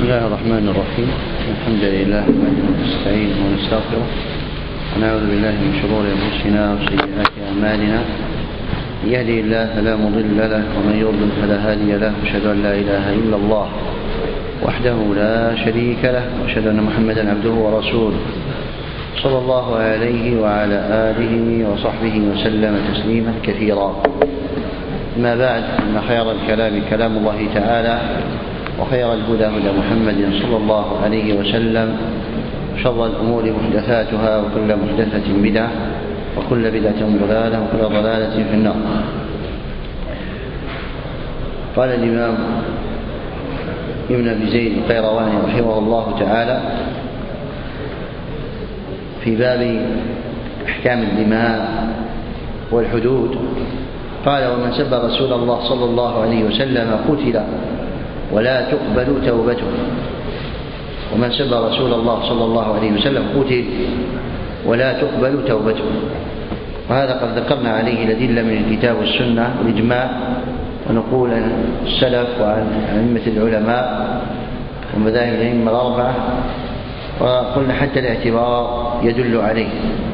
الله الرحمن الرحيم. الحمد لله نستعين ونستغفره ونعوذ بالله من شرور أنفسنا وسيئات أعمالنا. من يهده الله فلا مضل له ومن يضلل فلا هادي له. أشهد أن لا إله إلا الله وحده لا شريك له وأشهد أن محمدا عبده ورسوله صلى الله عليه وعلى آله وصحبه وسلم تسليما كثيرا. ما بعد، إن خير الكلام كلام الله تعالى وخير الهدى هدى محمد صلى الله عليه وسلم، شر الأمور محدثاتها وكل محدثة بدعة وكل بدعة ضلالة وكل ضلالة في النار. قال الإمام ابن أبي زيد القيرواني رحمه الله تعالى في باب أحكام الدماء والحدود، قال: ومن سب رسول الله صلى الله عليه وسلم قتل ولا تقبل توبته. ومن سب رسول الله صلى الله عليه وسلم قتل ولا تقبل توبته. وهذا قد ذكرنا عليه الأدلة من الكتاب والسنة والإجماع ونقول عن السلف وعن أئمة العلماء ومذاهب الأئمة الأربعة، وقلنا حتى الاعتبار يدل عليه.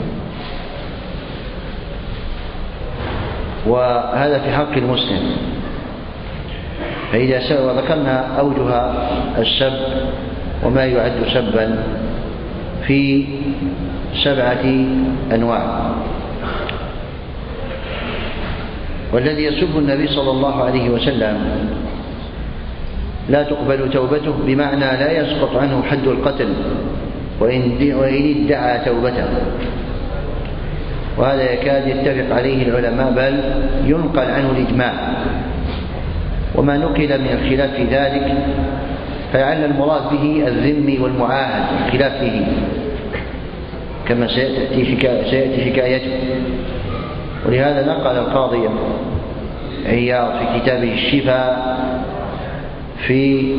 وهذا في حق المسلم. وذكرنا أوجه السب وما يعد سبا في 7 أنواع. والذي يسب النبي صلى الله عليه وسلم لا تقبل توبته، بمعنى لا يسقط عنه حد القتل وإن ادعى توبته. وهذا يكاد يتفق عليه العلماء، بل ينقل عنه الإجماع. وما نقل من الخلاف في ذلك فلعل المراد به الذمي والمعاهد، الخلاف فيه كما سيأتي حكايته. ولهذا نقل القاضي عياض في كتابه الشفاء في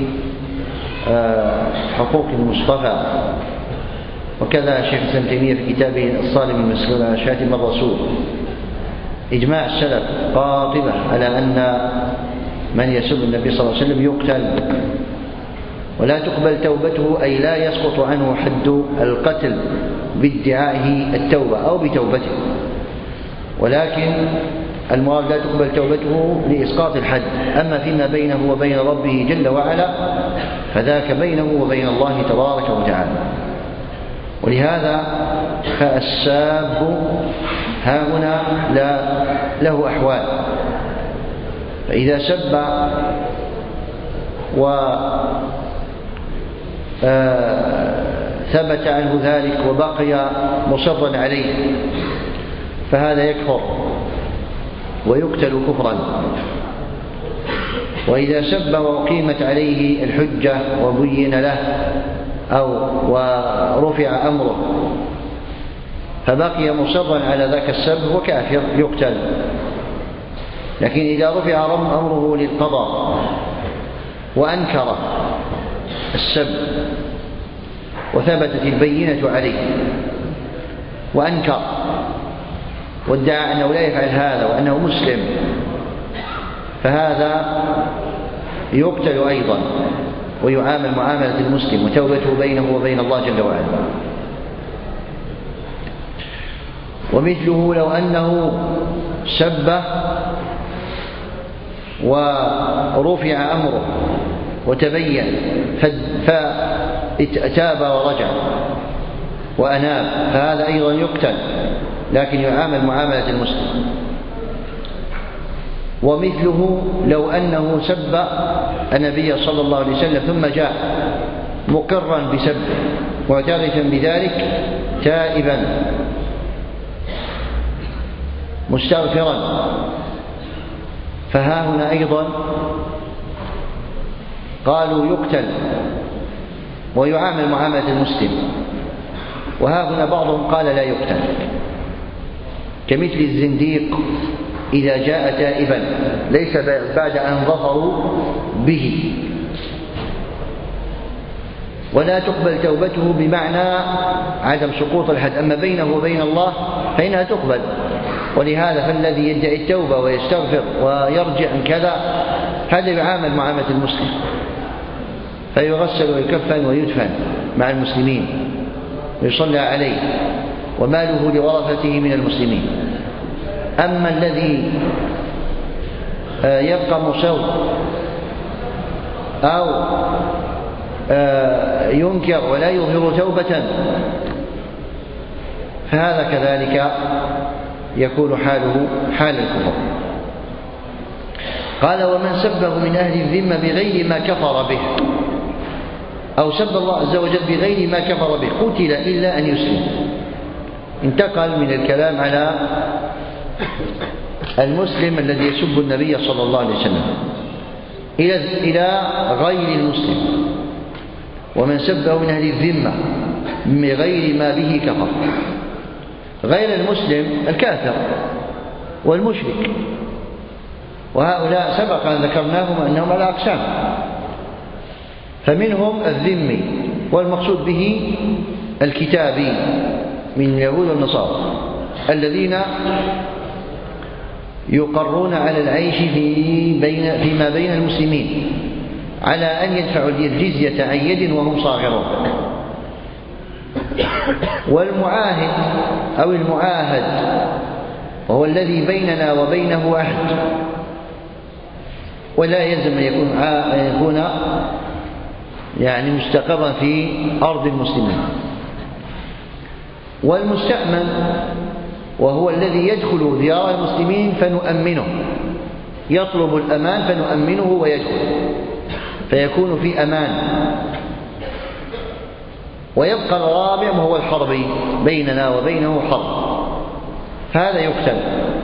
حقوق المصطفى، وكذا شيخ الإسلام تيمية في كتابه الصارم المسلول على شاتم الرسول، إجماع السلف قاطبة على أن من يسب النبي صلى الله عليه وسلم يقتل ولا تقبل توبته، أي لا يسقط عنه حد القتل بادعائه التوبة أو بتوبته، ولكن المراد لا تقبل توبته لإسقاط الحد. أما فيما بينه وبين ربه جل وعلا فذاك بينه وبين الله تبارك وتعالى. ولهذا فالساب هاهنا له أحوال. فإذا سب وثبت عنه ذلك وبقي مصرا عليه فهذا يكفر ويقتل كفرا. وإذا سب وأقيمت عليه الحجة وبين له أو ورفع أمره فبقي مصرا على ذاك السب وكافر يقتل. لكن إذا رفع أمره للقضاء وأنكر السب وثبتت البينة عليه وأنكر وادعى أنه لا يفعل هذا وأنه مسلم، فهذا يقتل أيضا ويعامل معاملة المسلم، وتوبته بينه وبين الله جل وعلا. ومثله لو أنه سب ورفع أمره وتبين فتاب ورجع وأناب، فهذا أيضا يقتل لكن يعامل معاملة المسلم. ومثله لو أنه سب النبي صلى الله عليه وسلم ثم جاء مقرا بسبه معترفا بذلك تائبا مستغفرا، فها هنا أيضا قالوا يقتل ويعامل معاملة المسلم. وها هنا بعضهم قال لا يقتل، كمثل الزنديق إذا جاء تائبا ليس بعد أن ظفروا به. ولا تقبل توبته بمعنى عدم سقوط الحد، أما بينه وبين الله فإنها تقبل. ولهذا فالذي يدعي التوبة ويستغفر ويرجع عن كذا هذا يعامل معاملة المسلم، فيغسل ويكفن ويدفن مع المسلمين ويصلى عليه وماله لورثته من المسلمين. أما الذي يبقى مصر أو ينكر ولا يظهر توبة فهذا كذلك يكون حاله حال الكفر. قال: ومن سبه من أهل الذمة بغير ما كفر به، أو سب الله عز وجل بغير ما كفر به، قتل إلا أن يسلم. انتقل من الكلام على المسلم الذي يسب النبي صلى الله عليه وسلم إلى غير المسلم. ومن سبه من أهل الذمة بغير ما به كفر، غير المسلم الكافر والمشرك، وهؤلاء سبق أن ذكرناهم أنهم على أقسام. فمنهم الذمي، والمقصود به الكتابي من اليهود والنصارى الذين يقرون على العيش فيما بين المسلمين على أن يدفعوا الجزية عن يد وهم صاغرون. والمعاهد أو المعاهد وهو الذي بيننا وبينه عهد، ولا يلزم أن يكون يعني مستقرا في أرض المسلمين. والمستأمن وهو الذي يدخل ديار المسلمين فنؤمنه، يطلب الأمان فنؤمنه ويدخل فيكون في أمان. ويبقى الرابع وهو الحربي، بيننا وبينه حرب، فهذا يقتل.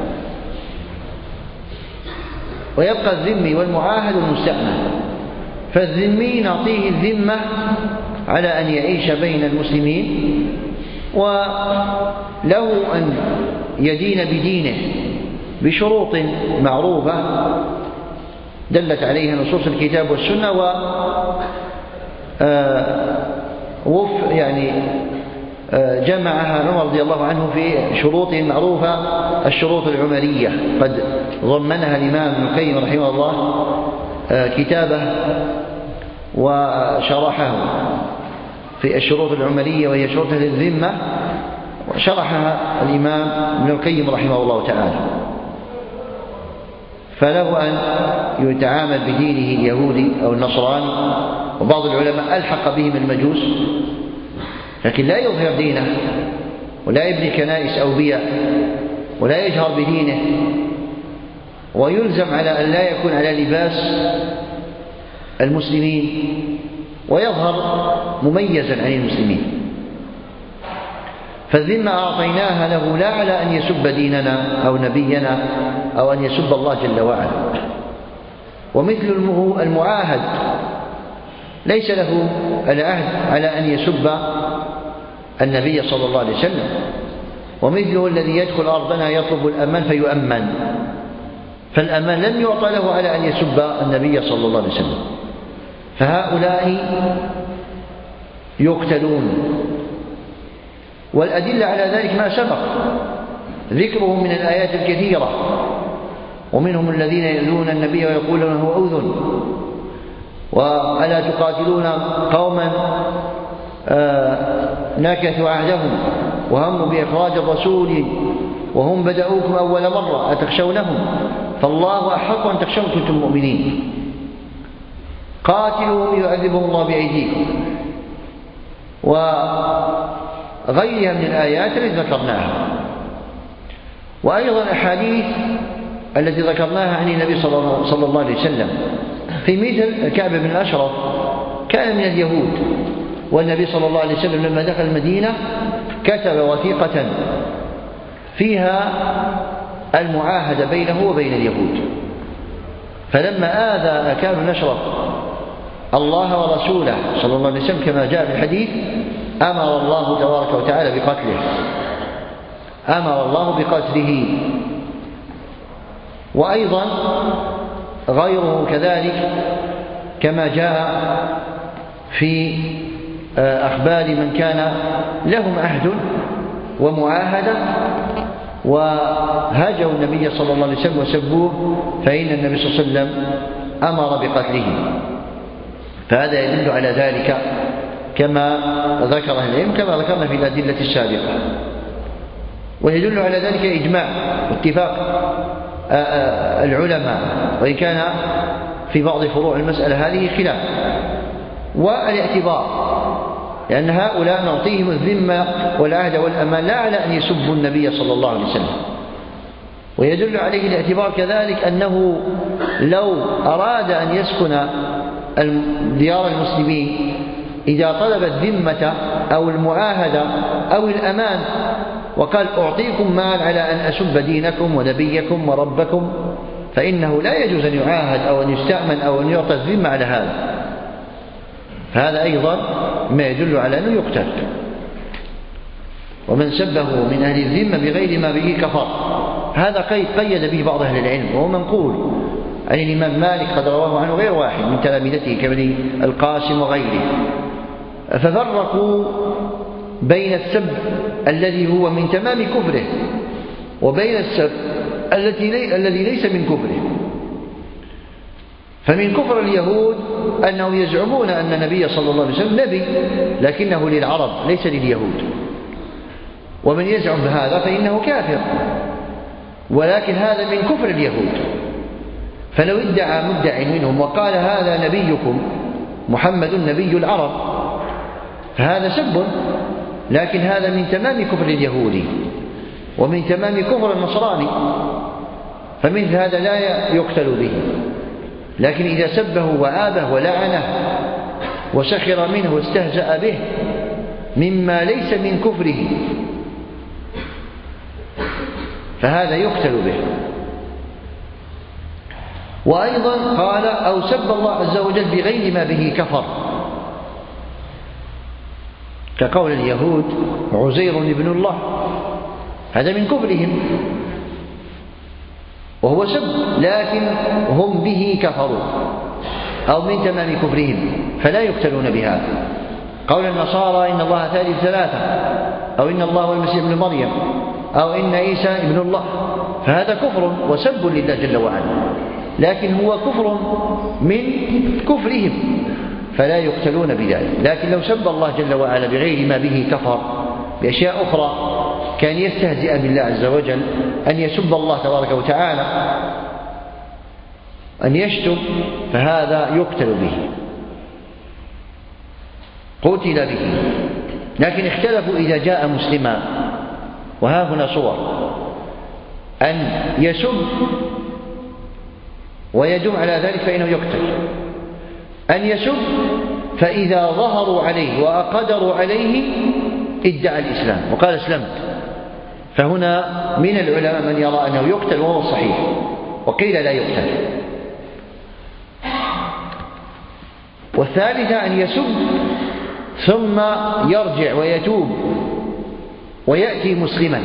ويبقى الذمي والمعاهد والمستأمن. فالذمي نعطيه الذمة على أن يعيش بين المسلمين، وله أن يدين بدينه بشروط معروفة دلت عليها نصوص الكتاب والسنة، جمعها عمر رضي الله عنه في شروطه المعروفة، الشروط العمرية. قد ضمنها الإمام ابن القيم رحمه الله كتابه وشرحه في الشروط العمرية، وهي شروط أهل الذمة، وشرحها الإمام ابن القيم رحمه الله تعالى. فله أن يتعامل بدينه اليهودي أو النصراني، وبعض العلماء ألحق بهم المجوس، لكن لا يظهر دينه ولا يبني كنائس أو بيع ولا يجهر بدينه، ويلزم على أن لا يكون على لباس المسلمين ويظهر مميزا عن المسلمين. فالذمة أعطيناها له لا على أن يسب ديننا أو نبينا أو أن يسب الله جل وعلا. ومثل المعاهد ليس له العهد على أن يسب النبي صلى الله عليه وسلم. ومثله الذي يدخل أرضنا يطلب الأمان فيؤمن، فالأمان لم يعطى له على أن يسب النبي صلى الله عليه وسلم. فهؤلاء يقتلون. والأدلة على ذلك ما سبق ذكرهم من الآيات الكثيرة. ومنهم الذين يؤذون النبي ويقولون هو أذن، وألا تقاتلون قوما نكثوا عهدهم وهموا بإخراج الرسول وهم بدأوكم أول مرة أتخشونهم فالله أحق أن تخشون كنتم مؤمنين. قاتلوا يعذبهم الله بأيديكم، وغيرها من الآيات التي ذكرناها. وأيضا أحاديث التي ذكرناها عن النبي صلى الله عليه وسلم، في مثل كعب بن الأشرف كان من اليهود، والنبي صلى الله عليه وسلم لما دخل المدينة كتب وثيقة فيها المعاهدة بينه وبين اليهود. فلما آذى كعب بن الأشرف الله ورسوله صلى الله عليه وسلم كما جاء في الحديث، أمر الله تبارك وتعالى بقتله، أمر الله بقتله. وأيضا غيره كذلك كما جاء في أخبار من كان لهم عهد ومعاهدة وهاجوا النبي صلى الله عليه وسلم وسبوه، فإن النبي صلى الله عليه وسلم أمر بقتله. فهذا يدل على ذلك كما ذكر أهل العلم كما ذكرنا في الأدلة السابقة. ويدل على ذلك إجماع واتفاق العلماء، وإن كان في بعض فروع المسألة هذه خلاف. والاعتبار، لأن هؤلاء نعطيهم الذمة والعهد والأمان لا على أن يسبوا النبي صلى الله عليه وسلم. ويدل عليه الاعتبار كذلك أنه لو أراد أن يسكن ديار المسلمين إذا طلب الذمة أو المعاهدة أو الأمان وقال أعطيكم مال على أن أسب دينكم ونبيكم وربكم، فإنه لا يجوز أن يعاهد أو أن يستأمن أو أن يعطى الذمة على هذا. هذا أيضا ما يدل على أنه يقتل. ومن سبه من أهل الذمة بغير ما به كفر. هذا قيد به بعض أهل العلم، وهو منقول عن الإمام مالك قد رواه عنه غير واحد من تلامذته كابن القاسم وغيره، ففرقوا بين السب الذي هو من تمام كفره وبين السب الذي ليس من كفره. فمن كفر اليهود أنهم يزعمون أن النبي صلى الله عليه وسلم نبي لكنه للعرب ليس لليهود، ومن يزعم بهذا فإنه كافر، ولكن هذا من كفر اليهود. فلو ادعى مدع منهم وقال هذا نبيكم محمد نبي العرب فهذا سب، لكن هذا من تمام كفر اليهودي ومن تمام كفر النصراني، فمثل هذا لا يقتل به. لكن إذا سبه وآبه ولعنه وسخر منه واستهزأ به مما ليس من كفره فهذا يقتل به. وأيضا قال أو سب الله عز وجل بغير ما به كفر، كقول اليهود عزير ابن الله، هذا من كفرهم وهو سب، لكن هم به كفروا أو من تمام كفرهم فلا يقتلون بهذا. قول النصارى إن الله ثالث ثلاثة، أو إن الله هو المسيح ابن مريم، أو إن عيسى ابن الله، فهذا كفر وسب لله جل وعلا، لكن هو كفر من كفرهم فلا يقتلون بذلك. لكن لو سب الله جل وعلا بغير ما به كفر بأشياء أخرى كان يستهزئ بالله عز وجل، أن يسب الله تبارك وتعالى، أن يشتم، فهذا يقتل به، قتل به. لكن اختلفوا إذا جاء مسلما، وها هنا صور أن يسب ويدوم على ذلك فإنه يقتل، أن يسب فإذا ظهروا عليه وأقدروا عليه ادعى الإسلام وقال أسلمت، فهنا من العلماء من يرى أنه يقتل وهو صحيح، وقيل لا يقتل. والثالثة أن يسب ثم يرجع ويتوب ويأتي مسلما،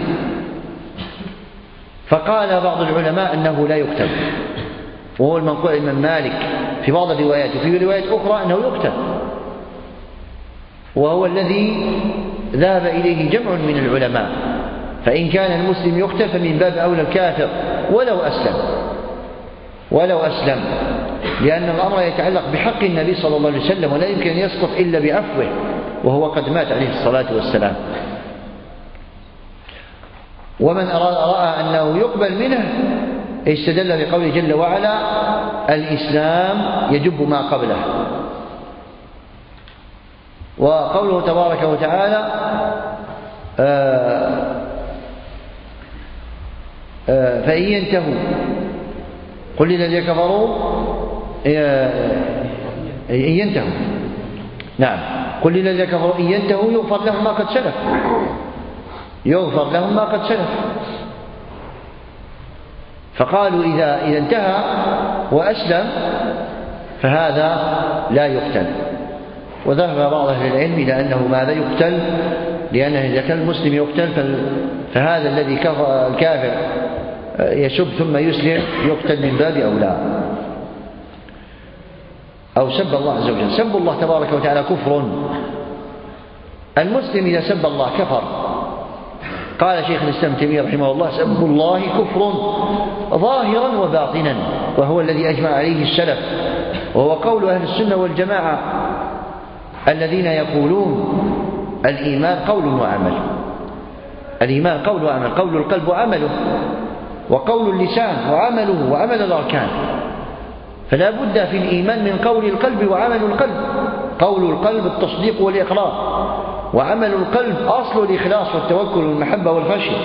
فقال بعض العلماء أنه لا يقتل، وهو المنقول عن الإمام مالك في بعض الروايات، وفي روايات أخرى أنه يقتل، وهو الذي ذهب إليه جمع من العلماء. فإن كان المسلم يقتل فمن باب أولى الكافر ولو أسلم، لأن الأمر يتعلق بحق النبي صلى الله عليه وسلم، ولا يمكن أن يسقط إلا بعفوه وهو قد مات عليه الصلاة والسلام. ومن رأى أنه يقبل منه استدل بقوله جل وعلا الإسلام يجب ما قبله، وقوله تبارك وتعالى فإن ينتهوا قل للذين كفروا إن ينتهوا، نعم، قل للذين كفروا إن ينتهوا يغفر لهم ما قد سلف، يغفر لهم ما قد سلف. فقالوا إذا انتهى وأسلم فهذا لا يقتل. وذهب بعض أهل العلم إلى أنه ماذا يقتل، لأنه إذا كان المسلم يقتل فهذا الذي الكافر يسب ثم يسلم يقتل من باب أولى. أو سب الله عز وجل، سب الله تبارك وتعالى كفر، المسلم إذا سب الله كفر. قال شيخ الإسلام تيمية رحمه الله سب الله كفر ظاهرا وباطنا، وهو الذي أجمع عليه السلف وهو قول أهل السنة والجماعة الذين يقولون الإيمان قول وعمل. الإيمان قول وعمل، قول القلب وعمله، وقول اللسان وعمله وعمل الأركان. فلا بد في الإيمان من قول القلب وعمل القلب. قول القلب التصديق والإقرار، وعمل القلب أصل الإخلاص والتوكل والمحبة والخشية،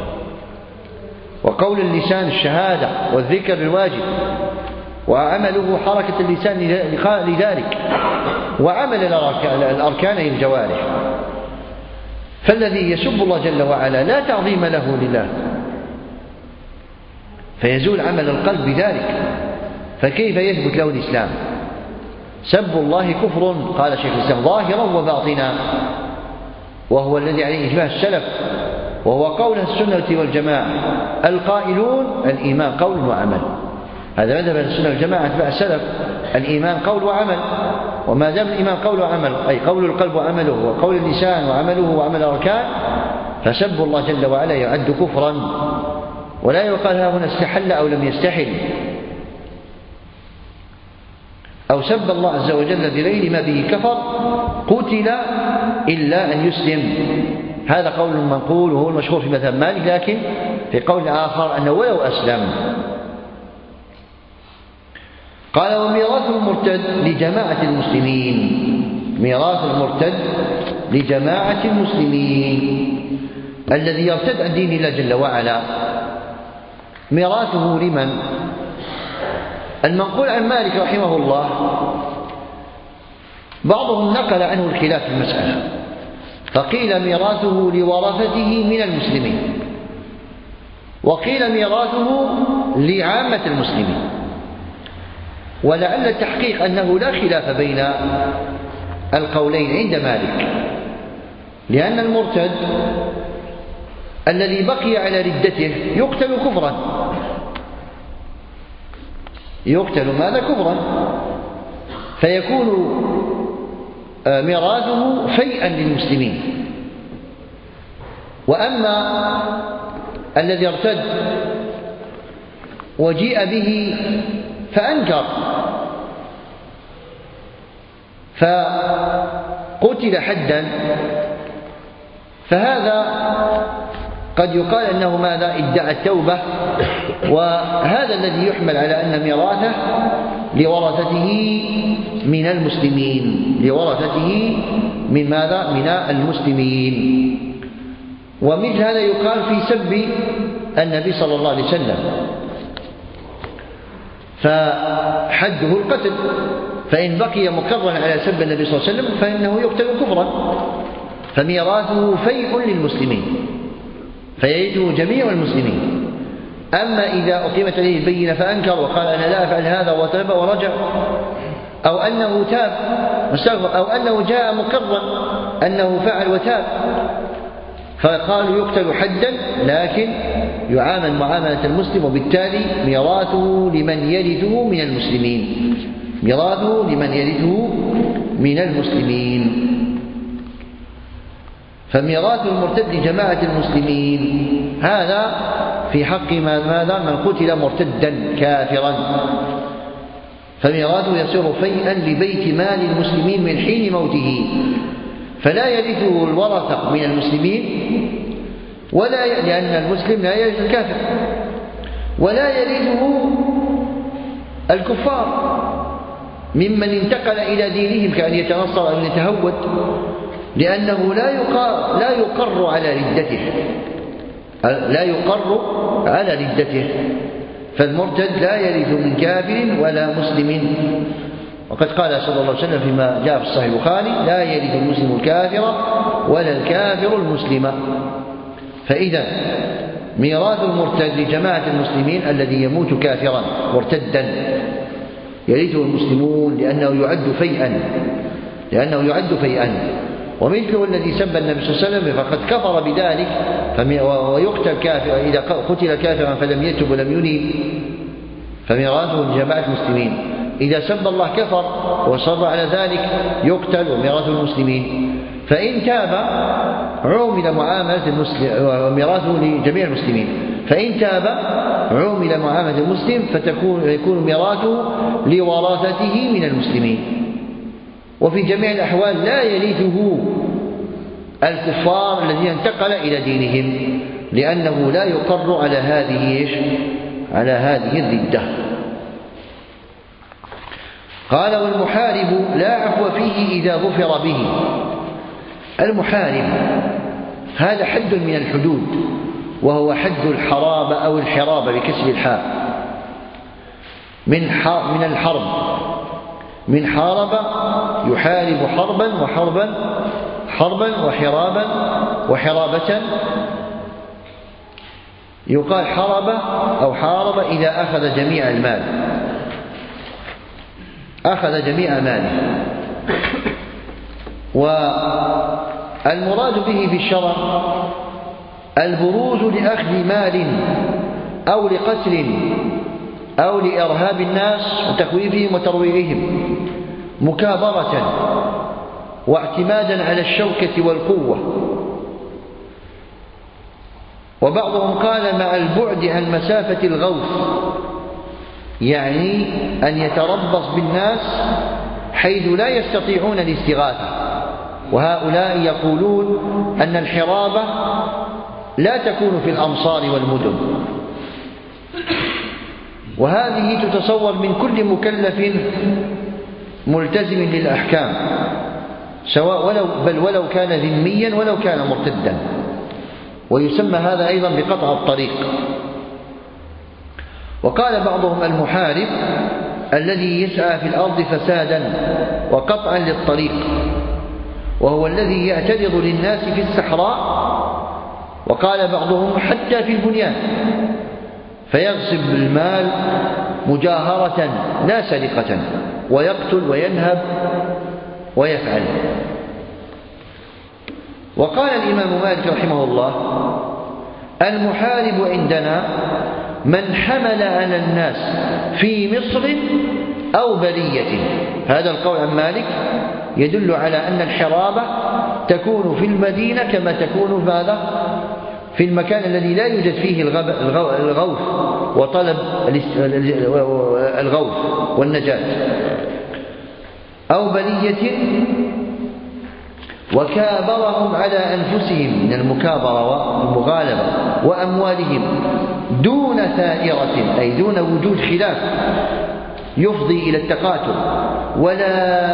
وقول اللسان الشهادة والذكر الواجب، وعمله حركة اللسان لذلك، وعمل الأركان الجوارح. فالذي يسب الله جل وعلا لا تعظيم له لله، فيزول عمل القلب بذلك، فكيف يثبت له الإسلام؟ سب الله كفر، قال شيخ الإسلام، ظاهرا وباطنا، وهو الذي عليه إجماع السلف، وهو قول السنة والجماعة القائلون الإيمان قول وعمل. هذا مذهب السنة والجماعة اتباع السلف، الإيمان قول وعمل. وما دام الإيمان قول وعمل، أي قول القلب وعمله، وقول اللسان وعمله وعمل الأركان، فسب الله جل وعلا يعد كفرا، ولا يقال ها هنا استحل أو لم يستحل، أو سب الله عز وجل بغير ما به كفر قتل إلا أن يسلم. هذا قول منقول وهو المشهور في مذهب مالك، لكن في قول آخر أنه ولو أسلم. قال وميراث المرتد لجماعة المسلمين، ميراث المرتد لجماعة المسلمين الذي يرتد عن دين الله جل وعلا، ميراثه لمن؟ المنقول عن مالك رحمه الله بعضهم نقل عنه الخلاف في المسألة، فقيل ميراثه لورثته من المسلمين، وقيل ميراثه لعامة المسلمين. ولعل التحقيق أنه لا خلاف بين القولين عند مالك، لأن المرتد الذي بقي على ردته يقتل كفرا، يقتل ماذا؟ كفرا، فيكون ميراثه فيئا للمسلمين. وأما الذي ارتد وجيء به فأنكر فقتل حدا، فهذا قد يقال أنه ماذا؟ ادعى التوبة، وهذا الذي يحمل على أن ميراثه لورثته من المسلمين، لورثته من ماذا؟ من المسلمين. ومثل هذا يقال في سب النبي صلى الله عليه وسلم، فحده القتل، فإن بقي مقرا على سب النبي صلى الله عليه وسلم فإنه يقتل كفرا، فميراثه فيء للمسلمين، فيرثه جميع المسلمين. أما إذا أقيمت عليه البينة فأنكر وقال أنا لا أفعل هذا وتاب ورجع، أو أنه تاب واستغفر، أو أنه جاء مقرا أنه فعل وتاب، فقالوا يقتل حدا لكن يعامل معاملة المسلم، وبالتالي ميراثه لمن يرثه من المسلمين، ميراثه لمن يرثه من المسلمين. فميراث المرتد لجماعة المسلمين هذا في حق ماذا؟ من قتل مرتدا كافرا، فميراثه يصير فيئا لبيت مال المسلمين من حين موته، فلا يرثه الورثة من المسلمين، لأن المسلم لا يرث الكافر، ولا يرثه الكفار ممن انتقل إلى دينهم كأن يتنصر أو يتهود، لأنه لا يقر على ردته، لا يقر على ردته، فالمرتد لا يرث من كافر ولا مسلم. وقد قال صلى الله عليه وسلم فيما جاء في الصحيح البخاري لا يرث المسلم الكافر ولا الكافر المسلم. فإذا ميراث المرتد لجماعة المسلمين الذي يموت كافرا مرتدا يرثه المسلمون لأنه يعد فيئا، ومثله الذي سب النبي صلى الله عليه وسلم فقد كفر بذلك، ويقتل كافرا إذا قتل كافرا فلم يتب ولم ينب، فميراثه لجماعة المسلمين. إذا سب الله كفر وصر على ذلك يقتل وميراث المسلمين، فإن تاب عومل معاملة المسلم وميراثه لجميع المسلمين، فإن تاب عومل معاملة المسلم فيكون ميراثه لوراثته من المسلمين. وفي جميع الأحوال لا يرثه الكفار الذين انتقل إلى دينهم، لأنه لا يقر على هذه الردة. قال: والمحارب لا عفو فيه إذا ظفر به. المحارب هذا حد من الحدود، وهو حد الحرابة أو الحرابة بكسر الحاء، من الحرب، من حارب يحارب حربا وحرابة. يقال حرب أو حارب إذا أخذ جميع المال، أخذ جميع ماله. والمراد به في الشرع البروز لأخذ مال أو لقتل أو لإرهاب الناس وتخويفهم وترويعهم مكابرة واعتمادا على الشوكة والقوة. وبعضهم قال مع البعد عن مسافة الغوث، يعني أن يتربص بالناس حيث لا يستطيعون الاستغاثة. وهؤلاء يقولون أن الحرابة لا تكون في الأمصار والمدن، وهذه تتصور من كل مكلف ملتزم للأحكام، سواء ولو كان ذميا ولو كان مرتدا، ويسمى هذا أيضا بقطع الطريق. وقال بعضهم المحارب الذي يسعى في الأرض فسادا وقطعا للطريق، وهو الذي يعترض للناس في الصحراء. وقال بعضهم حتى في البنيان، فيغصب المال مجاهرة لا سرقة، ويقتل وينهب ويفعل. وقال الإمام مالك رحمه الله: المحارب عندنا من حمل على الناس في مصر أو برية. هذا القول عن مالك يدل على أن الحرابة تكون في المدينة كما تكون في المكان الذي لا يوجد فيه الغوث وطلب الغوث والنجاة، أو برية. وكابرهم على أنفسهم من المكابرة والمغالبة وأموالهم دون ثائرة، أي دون وجود خلاف يفضي إلى التقاتل، ولا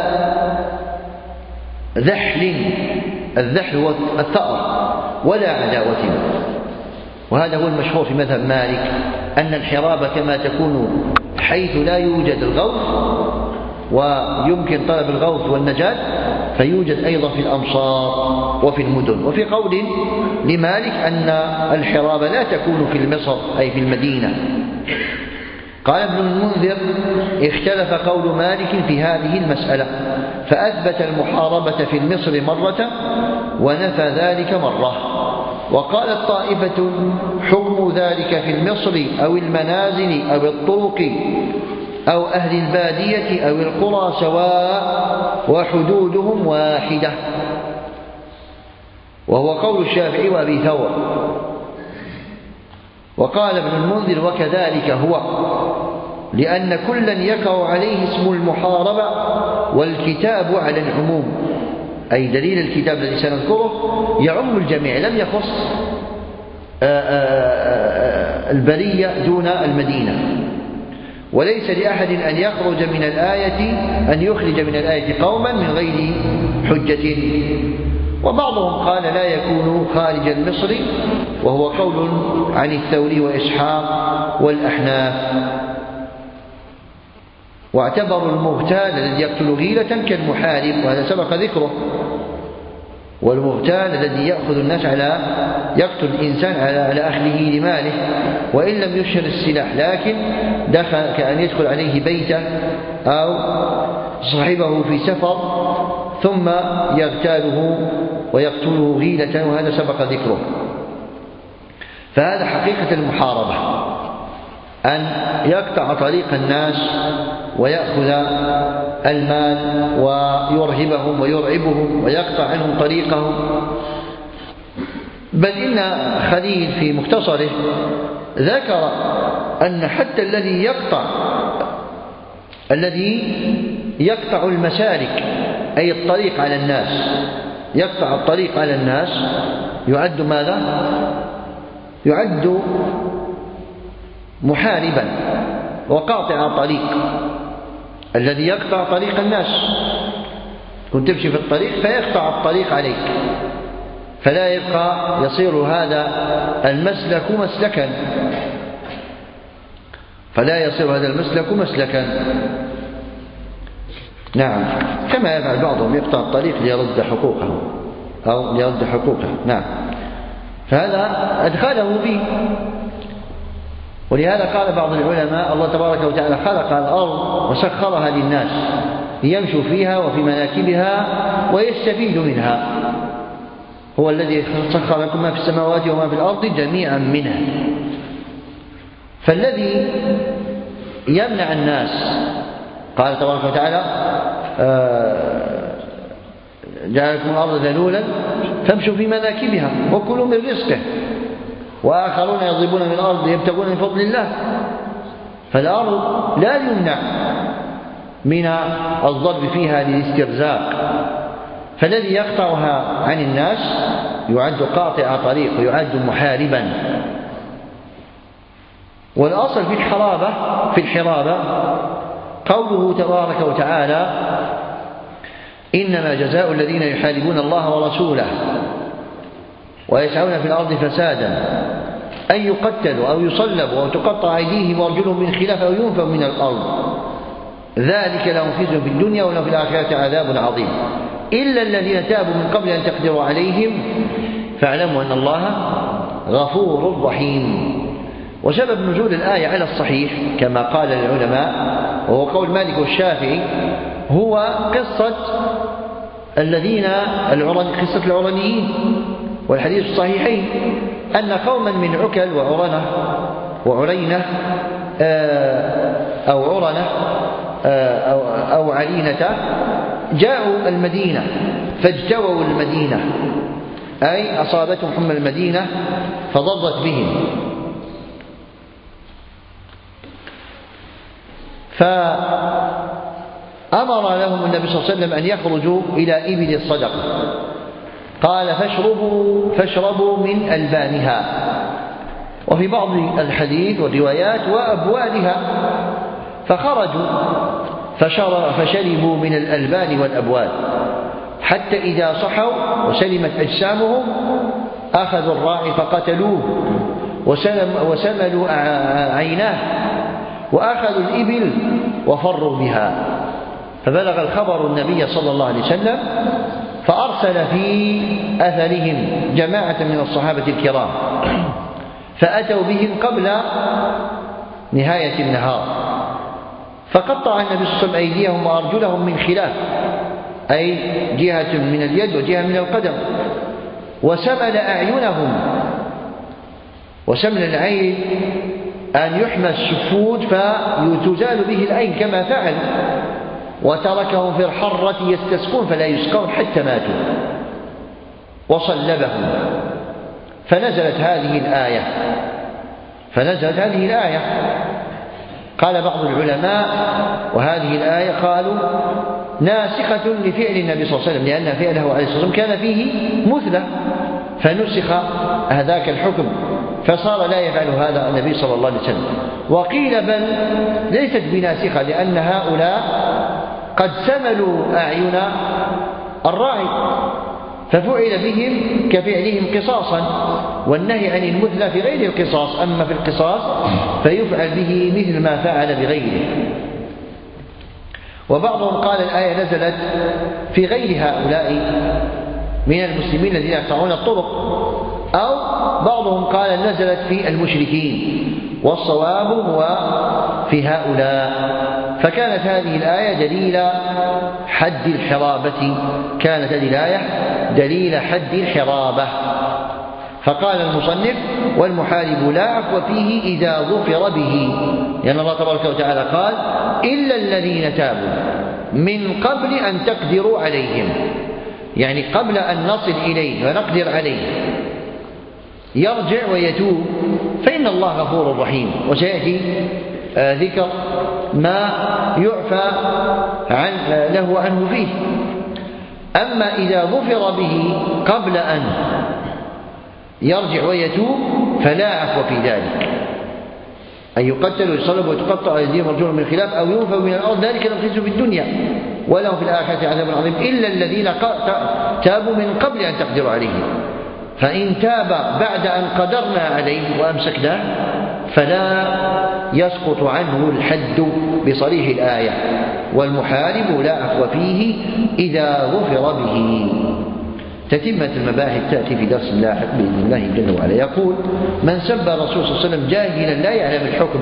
ذحل، الذحل هو الثأر، ولا عداوة. وهذا هو المشهور في مذهب مالك، أن الحرابة كما تكون حيث لا يوجد الغوث ويمكن طلب الغوث والنجاة، فيوجد أيضا في الأمصار وفي المدن. وفي قول لمالك أن الحرابة لا تكون في مصر أي في المدينة. قال ابن المنذر: اختلف قول مالك في هذه المسألة، فأثبت المحاربة في المصر مرة ونفى ذلك مرة. وقالت طائفة: حكم ذلك في المصر أو المنازل أو الطرق أو أهل البادية أو القرى سواء وحدودهم واحدة. وهو قول الشافعي وأبي ثور. وقال ابن المنذر: وكذلك هو، لأن كلا يقع عليه اسم المحاربة والكتاب على العموم، أي دليل الكتاب الذي سنذكره يعم الجميع، لم يخص البرية دون المدينة. وليس لأحد أن يخرج من الآية أن يخرج من الآية قوما من غير حجة. وبعضهم قال لا يكون خارج المصر، وهو قول عن الثوري وإسحاق والأحناف. واعتبروا المغتال الذي يقتل غيلة كالمحارب، وهذا سبق ذكره. والمغتال الذي يأخذ الناس يقتل الإنسان على أخذه لماله وإن لم يشهر السلاح، لكن دخل كأن يدخل عليه بيته أو صاحبه في سفر ثم يغتاله ويقتله غيلة، وهذا سبق ذكره. فهذا حقيقة المحاربة، أن يقطع طريق الناس ويأخذ المال ويرهبهم ويرعبهم ويقطع عنهم طريقهم. بل إن خليل في مختصره ذكر أن حتى الذي يقطع المسالك أي الطريق على الناس، يقطع الطريق على الناس يعد ماذا؟ يعد محاربا وقاطع طريق. الذي يقطع طريق الناس، كنت تمشي في الطريق فيقطع الطريق عليك، فلا يبقى يصير هذا المسلك مسلكا، فلا يصير هذا المسلك مسلكا. نعم، كما يفعل بعضهم يقطع الطريق ليرد حقوقه أو ليرد حقوقه. نعم، فهذا أدخله فيه. ولهذا قال بعض العلماء الله تبارك وتعالى خلق الأرض وسخرها للناس ليمشوا فيها وفي مناكبها ويستفيدوا منها. هو الذي سخر لكم ما في السماوات وما في الأرض جميعا منه. فالذي يمنع الناس، قال تبارك وتعالى جعل لكم الأرض ذلولا فامشوا في مناكبها وكلوا من رزقه، وآخرون يضربون من الأرض يبتغون من فضل الله. فالأرض لا يمنع من الضرب فيها للاسترزاق، فالذي يقطعها عن الناس يعد قاطع طريق ويعد محاربا. والأصل في الحرابة قوله تبارك وتعالى إنما جزاء الذين يحاربون الله ورسوله ويسعون في الأرض فسادا أن يقتلوا أو يصلبوا أو تقطع أيديهم وأرجلهم من خلاف أو ينفوا من الأرض ذلك لهم خزي في الدنيا ولهم في الآخرة عذاب عظيم إلا الذين تابوا من قبل أن تقدروا عليهم فاعلموا أن الله غفور رحيم. وسبب نزول الآية على الصحيح كما قال العلماء وهو قول مالك والشافعي هو قصة قصة العرنيين، والحديث الصحيحين أن قوما من عكل وعرينة أو علينة جاءوا المدينة فاجتووا المدينة، أي أصابتهم حمى المدينة فضرت بهم، فأمر لهم النبي صلى الله عليه وسلم أن يخرجوا إلى إبل الصدقة، قال فاشربوا من ألبانها، وفي بعض الحديث والروايات وأبوالها، فخرجوا فشربوا من الألبان والأبوال حتى إذا صحوا وسلمت أجسامهم أخذوا الراعي فقتلوه وسملوا عيناه وأخذوا الإبل وفروا بها، فبلغ الخبر النبي صلى الله عليه وسلم فأرسل في أثرهم جماعة من الصحابة الكرام فأتوا بهم قبل نهاية النهار، فقطع النبي صلى الله عليه وسلم أيديهم وأرجلهم من خلاف، أي جهة من اليد وجهة من القدم، وسمل أعينهم. وسمل العين أن يحمى السفود فتزال به العين كما فعل، وتركهم في الحرة يستسقون فلا يسقون حتى ماتوا، وصلبهم. فنزلت هذه الآية قال بعض العلماء وهذه الآية قالوا ناسخة لفعل النبي صلى الله عليه وسلم، لأن فعله عليه الصلاة والسلام كان فيه مثلة فنسخ هذاك الحكم فصار لا يفعل هذا النبي صلى الله عليه وسلم. وقيل بل ليست بناسخة، لأن هؤلاء قد سملوا أعين الراعي ففعل بهم كفعلهم قصاصا، والنهي عن المثلى في غير القصاص، أما في القصاص فيفعل به مثل ما فعل بغيره. وبعضهم قال الآية نزلت في غير هؤلاء من المسلمين الذين يقطعون الطرق، أو بعضهم قال نزلت في المشركين، والصواب هو في هؤلاء. فكانت هذه الآية دليل حد الحرابة، كانت هذه الآية دليل حد الحرابة. فقال المصنف والمحارب لا عفو فيه إذا ظفر به، لأن الله تبارك وتعالى قال إلا الذين تابوا من قبل أن تقدروا عليهم، يعني قبل أن نصل إليه ونقدر عليه يرجع ويتوب فإن الله غفور رحيم، وسيأتي ذكر ما يعفى له عنه فيه. أما إذا ظفر به قبل أن يرجع ويتوب فلا عفو في ذلك، أن يقتل ويصلب ويتقطع أيديهم وأرجلهم من خلاف أو ينفوا من الأرض، ذلك لهم خزي في الدنيا ولهم في الآخرة عذاب عظيم إلا الذين تابوا من قبل أن تقدروا عليهم. فإن تاب بعد أن قدرنا عليه وأمسكناه فلا يسقط عنه الحد بصريح الآية، والمحارب لا عفو فيه إذا ظفر به. تتمة المباحث تأتي في درس لاحق بإذن الله جل وعلا. يقول: من سب الرسول صلى الله عليه وسلم جاهلا لا يعلم الحكم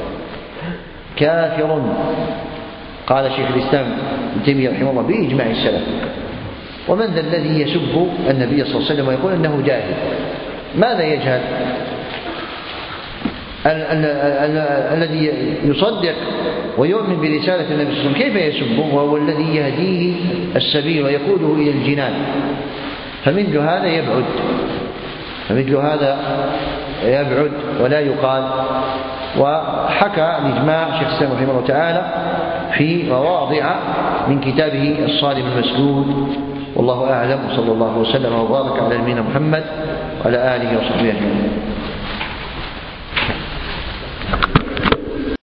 كافر. قال شيخ الإسلام ابن تيمية رحمه الله بإجماع السلف. ومن ذا الذي يسب النبي صلى الله عليه وسلم ويقول أنه جاهل؟ ماذا يجهل؟ الذي يصدق ويؤمن برسالة النبي صلى الله عليه وسلم كيف يسبه وهو الذي يهديه السبيل ويقوده إلى الجنان؟ فمثل هذا يبعد ولا يقال. وحكى الإجماع شيخ الإسلام رحمه الله تعالى في مواضع من كتابه الصارم المسدود. والله أعلم، وصلى الله وسلم وبارك على نبينا محمد وعلى آله وصحبه أجمعين.